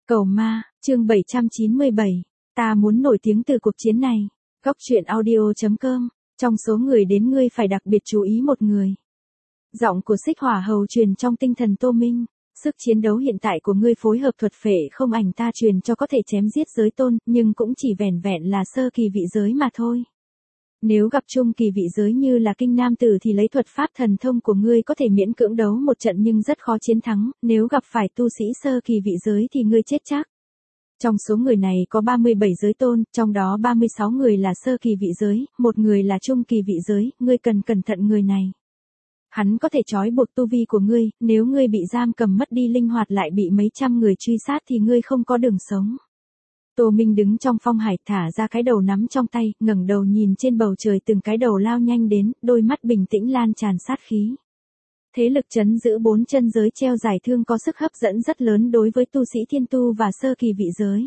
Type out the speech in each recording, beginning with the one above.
Cầu ma, chương 797. Ta muốn nổi tiếng từ cuộc chiến này. Góc truyện audio.com. Trong số người đến ngươi phải đặc biệt chú ý một người. Giọng của Xích Hỏa Hầu truyền trong tinh thần Tô Minh. Sức chiến đấu hiện tại của ngươi phối hợp thuật phệ không ảnh ta truyền cho có thể chém giết giới tôn, nhưng cũng chỉ vẻn vẹn là sơ kỳ vị giới mà thôi. Nếu gặp trung kỳ vị giới như là kinh nam tử thì lấy thuật pháp thần thông của ngươi có thể miễn cưỡng đấu một trận nhưng rất khó chiến thắng, nếu gặp phải tu sĩ sơ kỳ vị giới thì ngươi chết chắc. Trong số người này có 37 giới tôn, trong đó 36 người là sơ kỳ vị giới, một người là trung kỳ vị giới, ngươi cần cẩn thận người này. Hắn có thể trói buộc tu vi của ngươi, nếu ngươi bị giam cầm mất đi linh hoạt lại bị mấy trăm người truy sát thì ngươi không có đường sống. Tô Minh đứng trong phong hải thả ra cái đầu nắm trong tay, ngẩng đầu nhìn trên bầu trời từng cái đầu lao nhanh đến, đôi mắt bình tĩnh lan tràn sát khí. Thế lực trấn giữ 4 chân giới treo giải thương có sức hấp dẫn rất lớn đối với tu sĩ thiên tu và sơ kỳ vị giới.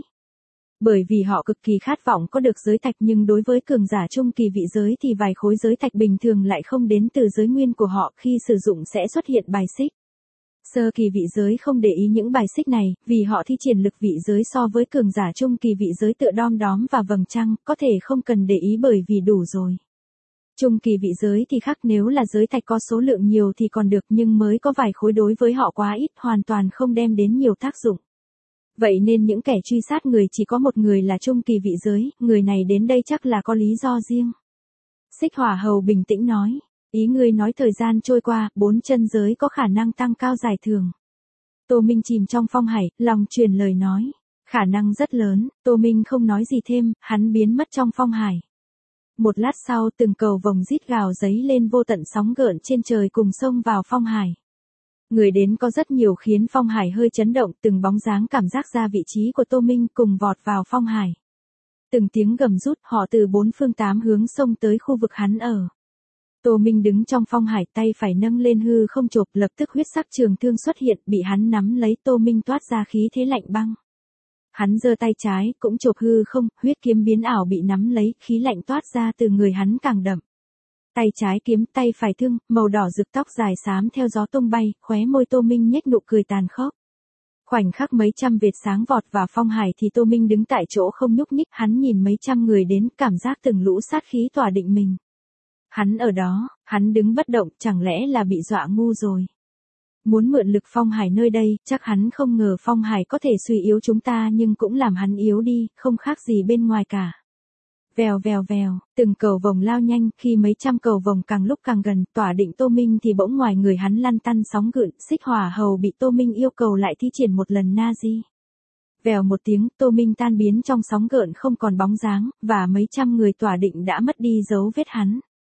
Bởi vì họ cực kỳ khát vọng có được giới thạch nhưng đối với cường giả trung kỳ vị giới thì vài khối giới thạch bình thường lại không đến từ giới nguyên của họ, khi sử dụng sẽ xuất hiện bài xích. Sơ kỳ vị giới không để ý những bài xích này, vì họ thi triển lực vị giới so với cường giả trung kỳ vị giới tựa đom đóm và vầng trăng, có thể không cần để ý bởi vì đủ rồi. Trung kỳ vị giới thì khác, nếu là giới thạch có số lượng nhiều thì còn được nhưng mới có vài khối đối với họ quá ít, hoàn toàn không đem đến nhiều tác dụng. Vậy nên những kẻ truy sát người chỉ có một người là trung kỳ vị giới, người này đến đây chắc là có lý do riêng. Xích Hỏa Hầu bình tĩnh nói. Ý ngươi nói thời gian trôi qua, 4 chân giới có khả năng tăng cao giải thưởng. Tô Minh chìm trong phong hải, lòng truyền lời nói. Khả năng rất lớn, Tô Minh không nói gì thêm, hắn biến mất trong phong hải. Một lát sau từng cầu vồng rít gào giấy lên vô tận sóng gợn trên trời cùng xông vào phong hải. Người đến có rất nhiều khiến phong hải hơi chấn động, từng bóng dáng cảm giác ra vị trí của Tô Minh cùng vọt vào phong hải. Từng tiếng gầm rút, họ từ 4 phương 8 hướng xông tới khu vực hắn ở. Tô Minh đứng trong phong hải, tay phải nâng lên hư không chộp, lập tức huyết sắc trường thương xuất hiện, bị hắn nắm lấy. Tô Minh toát ra khí thế lạnh băng. Hắn giơ tay trái, cũng chộp hư không, huyết kiếm biến ảo bị nắm lấy, khí lạnh toát ra từ người hắn càng đậm. Tay trái kiếm, tay phải thương, màu đỏ rực, tóc dài xám theo gió tung bay, khóe môi Tô Minh nhếch nụ cười tàn khốc. Khoảnh khắc mấy trăm vệt sáng vọt vào phong hải thì Tô Minh đứng tại chỗ không nhúc nhích, hắn nhìn mấy trăm người đến, cảm giác từng lũ sát khí tỏa định mình. Hắn ở đó, hắn đứng bất động, chẳng lẽ là bị dọa ngu rồi. Muốn mượn lực phong hải nơi đây, chắc hắn không ngờ phong hải có thể suy yếu chúng ta nhưng cũng làm hắn yếu đi, không khác gì bên ngoài cả. Vèo vèo vèo, từng cầu vồng lao nhanh, khi mấy trăm cầu vồng càng lúc càng gần, tỏa định Tô Minh thì bỗng ngoài người hắn lăn tăn sóng gợn. Xích Hỏa Hầu bị Tô Minh yêu cầu lại thi triển một lần na di. Vèo một tiếng, Tô Minh tan biến trong sóng gợn không còn bóng dáng, và mấy trăm người tỏa định đã mất đi dấu vết hắn.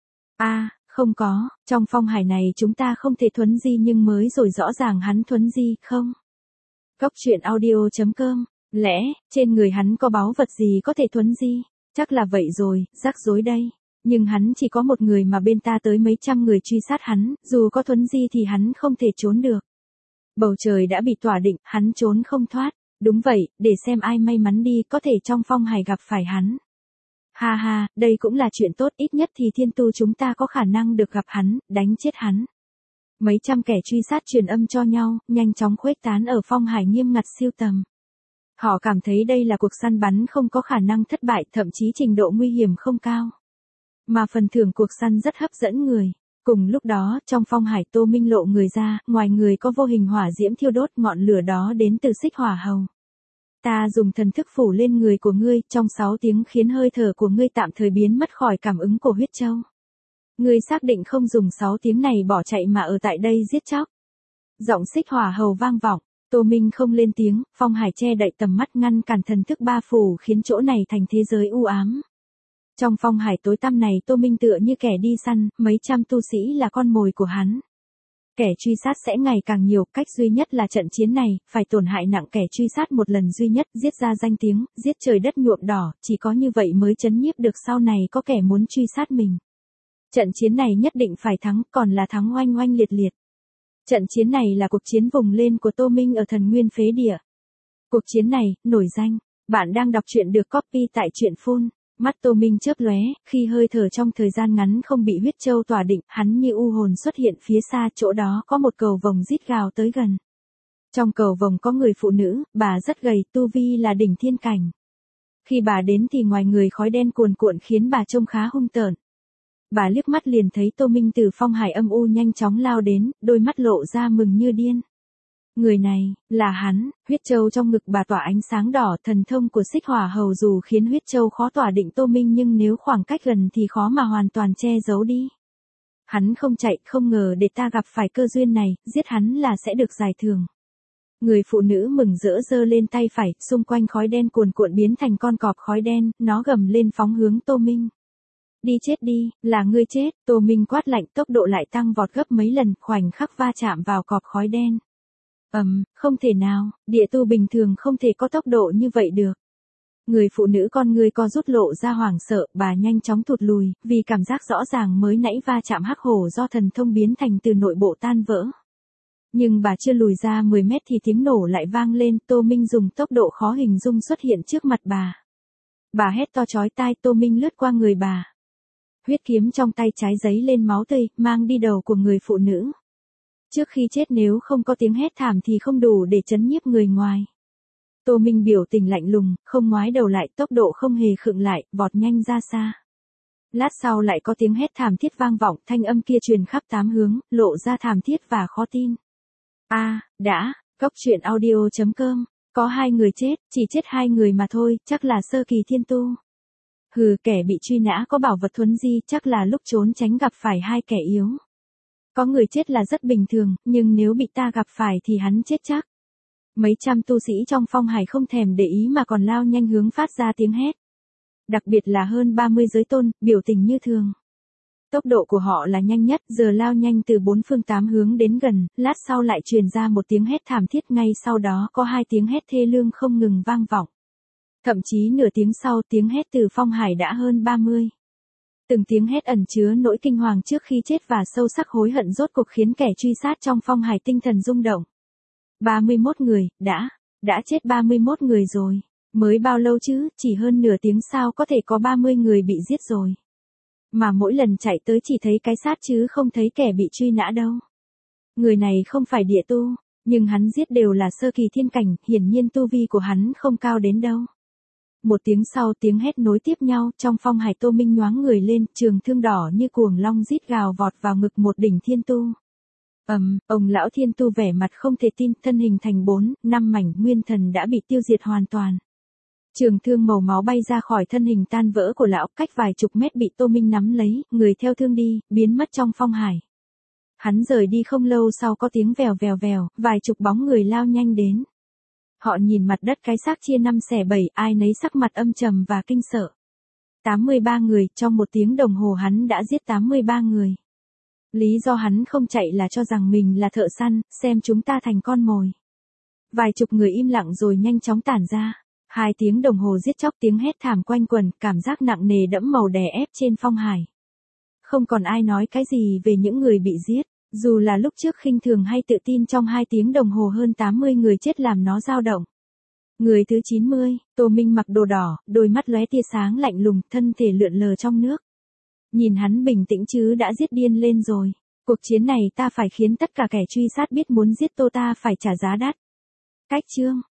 Không có, trong phong hải này chúng ta không thể thuấn di nhưng mới rồi rõ ràng hắn thuấn di, không? Góc truyện audio.com, lẽ, trên người hắn có báu vật gì có thể thuấn di? Chắc là vậy rồi, rắc rối đây. Nhưng hắn chỉ có một người mà bên ta tới mấy trăm người truy sát hắn, dù có thuấn di thì hắn không thể trốn được. Bầu trời đã bị tỏa định, hắn trốn không thoát. Đúng vậy, để xem ai may mắn đi, có thể trong phong hải gặp phải hắn. Ha ha, đây cũng là chuyện tốt, ít nhất thì thiên tu chúng ta có khả năng được gặp hắn, đánh chết hắn. Mấy trăm kẻ truy sát truyền âm cho nhau, nhanh chóng khuếch tán ở phong hải nghiêm ngặt siêu tầm. Họ cảm thấy đây là cuộc săn bắn không có khả năng thất bại, thậm chí trình độ nguy hiểm không cao. Mà phần thưởng cuộc săn rất hấp dẫn người. Cùng lúc đó, trong phong hải Tô Minh lộ người ra, ngoài người có vô hình hỏa diễm thiêu đốt, ngọn lửa đó đến từ Xích Hỏa Hầu. Ta dùng thần thức phủ lên người của ngươi, trong 6 tiếng khiến hơi thở của ngươi tạm thời biến mất khỏi cảm ứng của huyết châu. Ngươi xác định không dùng 6 tiếng này bỏ chạy mà ở tại đây giết chóc. Giọng Xích Hỏa Hầu vang vọng, Tô Minh không lên tiếng, phong hải che đậy tầm mắt ngăn cản thần thức ba phủ khiến chỗ này thành thế giới u ám. Trong phong hải tối tăm này Tô Minh tựa như kẻ đi săn, mấy trăm tu sĩ là con mồi của hắn. Kẻ truy sát sẽ ngày càng nhiều, cách duy nhất là trận chiến này, phải tổn hại nặng kẻ truy sát một lần duy nhất, giết ra danh tiếng, giết trời đất nhuộm đỏ, chỉ có như vậy mới trấn nhiếp được sau này có kẻ muốn truy sát mình. Trận chiến này nhất định phải thắng, còn là thắng oanh oanh liệt liệt. Trận chiến này là cuộc chiến vùng lên của Tô Minh ở Thần Nguyên Phế Địa. Cuộc chiến này, nổi danh. Bạn đang đọc truyện được copy tại truyện Phun. Mắt Tô Minh chớp lóe, khi hơi thở trong thời gian ngắn không bị huyết châu tỏa định, hắn như u hồn xuất hiện phía xa, chỗ đó có một cầu vồng rít gào tới gần. Trong cầu vồng có người phụ nữ, bà rất gầy, tu vi là đỉnh thiên cảnh. Khi bà đến thì ngoài người khói đen cuồn cuộn khiến bà trông khá hung tợn. Bà liếc mắt liền thấy Tô Minh từ phong hải âm u nhanh chóng lao đến, đôi mắt lộ ra mừng như điên. Người này, là hắn. Huyết châu trong ngực bà tỏa ánh sáng đỏ, thần thông của Xích Hỏa Hầu dù khiến huyết châu khó tỏa định Tô Minh nhưng nếu khoảng cách gần thì khó mà hoàn toàn che giấu đi. Hắn không chạy, không ngờ để ta gặp phải cơ duyên này, giết hắn là sẽ được giải thưởng. Người phụ nữ mừng rỡ giơ lên tay phải, xung quanh khói đen cuồn cuộn biến thành con cọp khói đen, nó gầm lên phóng hướng Tô Minh. Đi chết đi, là ngươi chết. Tô Minh quát lạnh, tốc độ lại tăng vọt gấp mấy lần, khoảnh khắc va chạm vào cọp khói đen. Không thể nào, địa tu bình thường không thể có tốc độ như vậy được. Người phụ nữ con ngươi co rút lộ ra hoảng sợ, bà nhanh chóng thụt lùi, vì cảm giác rõ ràng mới nãy va chạm hắc hổ do thần thông biến thành từ nội bộ tan vỡ. Nhưng bà chưa lùi ra 10 mét thì tiếng nổ lại vang lên, Tô Minh dùng tốc độ khó hình dung xuất hiện trước mặt bà. Bà hét to chói tai, Tô Minh lướt qua người bà. Huyết kiếm trong tay trái giấy lên máu tươi, mang đi đầu của người phụ nữ. Trước khi chết nếu không có tiếng hét thảm thì không đủ để chấn nhiếp người ngoài. Tô Minh biểu tình lạnh lùng, không ngoái đầu lại, tốc độ không hề khựng lại, vọt nhanh ra xa. Lát sau lại có tiếng hét thảm thiết vang vọng, thanh âm kia truyền khắp 8 hướng, lộ ra thảm thiết và khó tin. Góc truyện audio.com, có 2 người chết, chỉ chết 2 người mà thôi, chắc là sơ kỳ thiên tu. Hừ, kẻ bị truy nã có bảo vật thuấn di, chắc là lúc trốn tránh gặp phải 2 kẻ yếu. Có người chết là rất bình thường, nhưng nếu bị ta gặp phải thì hắn chết chắc. Mấy trăm tu sĩ trong phong hải không thèm để ý mà còn lao nhanh hướng phát ra tiếng hét. Đặc biệt là hơn 30 giới tôn, biểu tình như thường. Tốc độ của họ là nhanh nhất, giờ lao nhanh từ 4 phương 8 hướng đến gần, lát sau lại truyền ra một tiếng hét thảm thiết, ngay sau đó có 2 tiếng hét thê lương không ngừng vang vọng. Thậm chí nửa tiếng sau tiếng hét từ phong hải đã hơn 30. Từng tiếng hét ẩn chứa nỗi kinh hoàng trước khi chết và sâu sắc hối hận rốt cuộc khiến kẻ truy sát trong phong hải tinh thần rung động. 31 người, đã chết 31 người rồi. Mới bao lâu chứ, chỉ hơn nửa tiếng sao có thể có 30 người bị giết rồi. Mà mỗi lần chạy tới chỉ thấy cái xác chứ không thấy kẻ bị truy nã đâu. Người này không phải địa tu, nhưng hắn giết đều là sơ kỳ thiên cảnh, hiển nhiên tu vi của hắn không cao đến đâu. Một tiếng sau tiếng hét nối tiếp nhau, trong phong hải Tô Minh nhoáng người lên, trường thương đỏ như cuồng long rít gào vọt vào ngực một đỉnh thiên tu. Ông lão thiên tu vẻ mặt không thể tin, thân hình thành 4, 5 mảnh, nguyên thần đã bị tiêu diệt hoàn toàn. Trường thương màu máu bay ra khỏi thân hình tan vỡ của lão, cách vài chục mét bị Tô Minh nắm lấy, người theo thương đi, biến mất trong phong hải. Hắn rời đi không lâu sau có tiếng vèo vèo vèo, vài chục bóng người lao nhanh đến. Họ nhìn mặt đất cái xác chia 5 xẻ 7, ai nấy sắc mặt âm trầm và kinh sợ. 83 người, trong 1 tiếng đồng hồ hắn đã giết 83 người. Lý do hắn không chạy là cho rằng mình là thợ săn, xem chúng ta thành con mồi. Vài chục người im lặng rồi nhanh chóng tản ra. 2 tiếng đồng hồ giết chóc, tiếng hét thảm quanh quẩn, cảm giác nặng nề đẫm màu đè ép trên phong hải. Không còn ai nói cái gì về những người bị giết, dù là lúc trước khinh thường hay tự tin, trong 2 tiếng đồng hồ hơn 80 người chết làm nó dao động. Người thứ 90, Tô Minh mặc đồ đỏ, đôi mắt lóe tia sáng lạnh lùng, thân thể lượn lờ trong nước. Nhìn hắn bình tĩnh chứ đã giết điên lên rồi. Cuộc chiến này ta phải khiến tất cả kẻ truy sát biết muốn giết Tô ta phải trả giá đắt. Cách chương